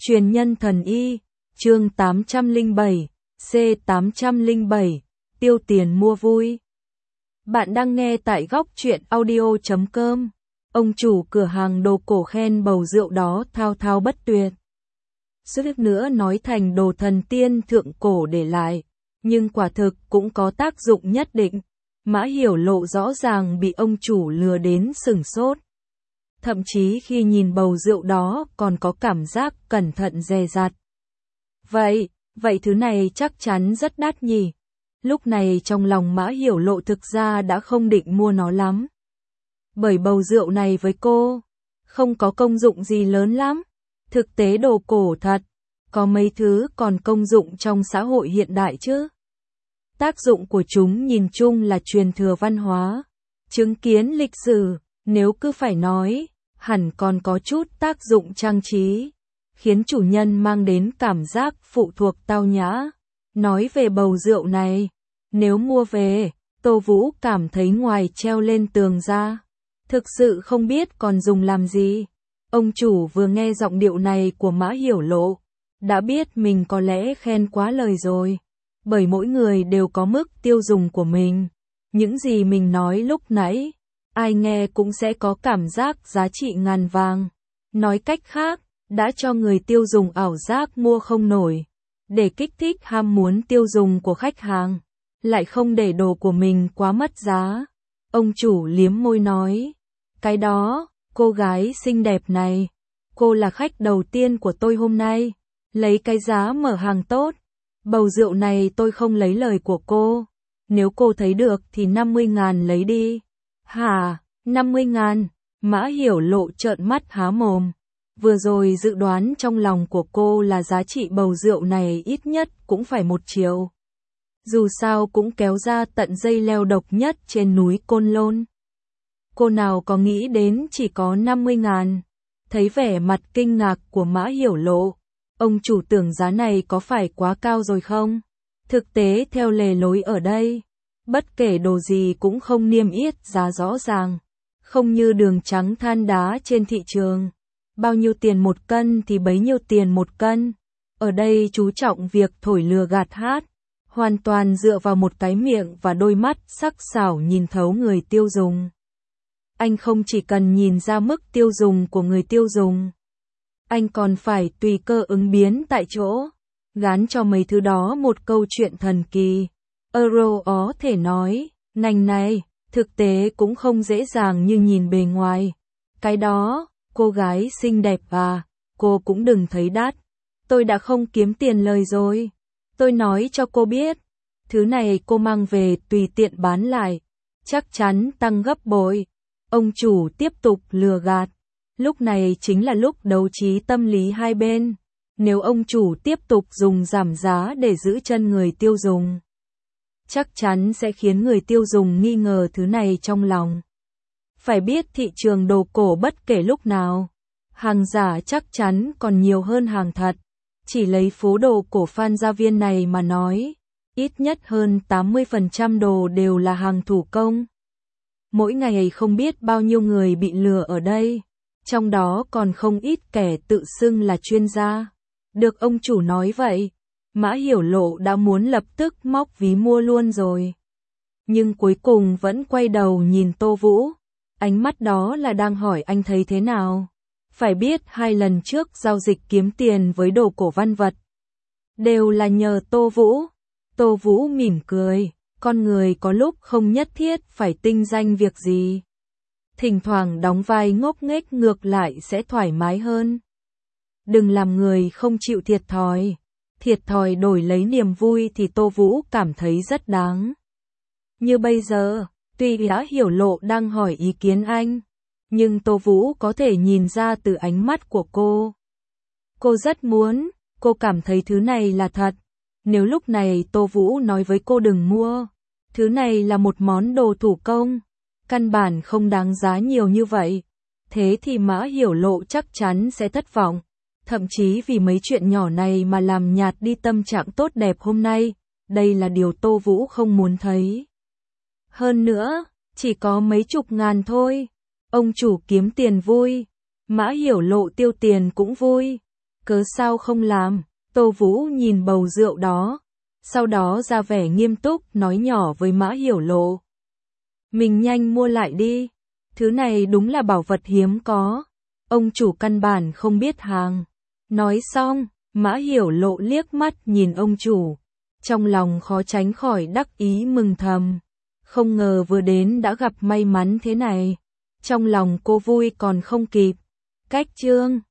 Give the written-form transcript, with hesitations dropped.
Truyền nhân thần y, chương 807, C807, tiêu tiền mua vui. Bạn đang nghe tại góc truyện audio.com. Ông chủ cửa hàng đồ cổ khen bầu rượu đó thao thao bất tuyệt. Suýt nữa nói thành đồ thần tiên thượng cổ để lại, nhưng quả thực cũng có tác dụng nhất định. Mã Hiểu Lộ rõ ràng bị ông chủ lừa đến sửng sốt. Thậm chí khi nhìn bầu rượu đó còn có cảm giác cẩn thận dè dặt. Vậy thứ này chắc chắn rất đắt nhỉ? Lúc này trong lòng Mã Hiểu Lộ thực ra đã không định mua nó lắm. Bởi bầu rượu này với cô, không có công dụng gì lớn lắm. Thực tế đồ cổ thật, có mấy thứ còn công dụng trong xã hội hiện đại chứ. Tác dụng của chúng nhìn chung là truyền thừa văn hóa, chứng kiến lịch sử, nếu cứ phải nói, hẳn còn có chút tác dụng trang trí, khiến chủ nhân mang đến cảm giác phụ thuộc tao nhã. Nói về bầu rượu này, nếu mua về, Tô Vũ cảm thấy ngoài treo lên tường ra, thực sự không biết còn dùng làm gì. Ông chủ vừa nghe giọng điệu này của Mã Hiểu Lộ, đã biết mình có lẽ khen quá lời rồi. Bởi mỗi người đều có mức tiêu dùng của mình. Những gì mình nói lúc nãy, ai nghe cũng sẽ có cảm giác giá trị ngàn vàng. Nói cách khác, đã cho người tiêu dùng ảo giác mua không nổi. Để kích thích ham muốn tiêu dùng của khách hàng, lại không để đồ của mình quá mất giá. Ông chủ liếm môi nói, cái đó, cô gái xinh đẹp này, cô là khách đầu tiên của tôi hôm nay. Lấy cái giá mở hàng tốt. Bầu rượu này tôi không lấy lời của cô. Nếu cô thấy được thì 50.000 lấy đi. Hả, 50.000? Mã Hiểu Lộ trợn mắt há mồm. Vừa rồi dự đoán trong lòng của cô là giá trị bầu rượu này ít nhất cũng phải 1 triệu. Dù sao cũng kéo ra tận dây leo độc nhất trên núi Côn Lôn. Cô nào có nghĩ đến chỉ có 50.000. Thấy vẻ mặt kinh ngạc của Mã Hiểu Lộ, ông chủ tưởng giá này có phải quá cao rồi không? Thực tế theo lề lối ở đây, bất kể đồ gì cũng không niêm yết giá rõ ràng, không như đường trắng than đá trên thị trường. Bao nhiêu tiền 1 cân thì bấy nhiêu tiền 1 cân. Ở đây chú trọng việc thổi lừa gạt hát, hoàn toàn dựa vào một cái miệng và đôi mắt sắc sảo nhìn thấu người tiêu dùng. Anh không chỉ cần nhìn ra mức tiêu dùng của người tiêu dùng, anh còn phải tùy cơ ứng biến tại chỗ, gán cho mấy thứ đó một câu chuyện thần kỳ. Euro có thể nói, ngành này, thực tế cũng không dễ dàng như nhìn bề ngoài. Cái đó, cô gái xinh đẹp à, cô cũng đừng thấy đắt. Tôi đã không kiếm tiền lời rồi. Tôi nói cho cô biết, thứ này cô mang về tùy tiện bán lại, chắc chắn tăng gấp bội. Ông chủ tiếp tục lừa gạt. Lúc này chính là lúc đấu trí tâm lý hai bên. Nếu ông chủ tiếp tục dùng giảm giá để giữ chân người tiêu dùng, chắc chắn sẽ khiến người tiêu dùng nghi ngờ thứ này trong lòng. Phải biết thị trường đồ cổ bất kể lúc nào, hàng giả chắc chắn còn nhiều hơn hàng thật. Chỉ lấy phố đồ cổ Phan Gia Viên này mà nói, ít nhất hơn 80% đồ đều là hàng thủ công. Mỗi ngày không biết bao nhiêu người bị lừa ở đây. Trong đó còn không ít kẻ tự xưng là chuyên gia. Được ông chủ nói vậy, Mã Hiểu Lộ đã muốn lập tức móc ví mua luôn rồi. Nhưng cuối cùng vẫn quay đầu nhìn Tô Vũ. Ánh mắt đó là đang hỏi anh thấy thế nào. Phải biết 2 lần trước giao dịch kiếm tiền với đồ cổ văn vật, đều là nhờ Tô Vũ. Tô Vũ mỉm cười, con người có lúc không nhất thiết phải tinh danh việc gì. Thỉnh thoảng đóng vai ngốc nghếch ngược lại sẽ thoải mái hơn. Đừng làm người không chịu thiệt thòi đổi lấy niềm vui thì Tô Vũ cảm thấy rất đáng. Như bây giờ, tuy đã Hiểu Lộ đang hỏi ý kiến anh, nhưng Tô Vũ có thể nhìn ra từ ánh mắt của cô. Cô rất muốn, cô cảm thấy thứ này là thật. Nếu lúc này Tô Vũ nói với cô đừng mua, thứ này là một món đồ thủ công, căn bản không đáng giá nhiều như vậy, thế thì Mã Hiểu Lộ chắc chắn sẽ thất vọng. Thậm chí vì mấy chuyện nhỏ này mà làm nhạt đi tâm trạng tốt đẹp hôm nay, đây là điều Tô Vũ không muốn thấy. Hơn nữa, chỉ có mấy chục ngàn thôi, ông chủ kiếm tiền vui, Mã Hiểu Lộ tiêu tiền cũng vui. cớ sao không làm? Tô Vũ nhìn bầu rượu đó, sau đó ra vẻ nghiêm túc nói nhỏ với Mã Hiểu Lộ. Mình nhanh mua lại đi, thứ này đúng là bảo vật hiếm có, ông chủ căn bản không biết hàng. Nói xong, Mã Hiểu Lộ liếc mắt nhìn ông chủ, trong lòng khó tránh khỏi đắc ý mừng thầm. Không ngờ vừa đến đã gặp may mắn thế này, trong lòng cô vui còn không kịp. Cách chương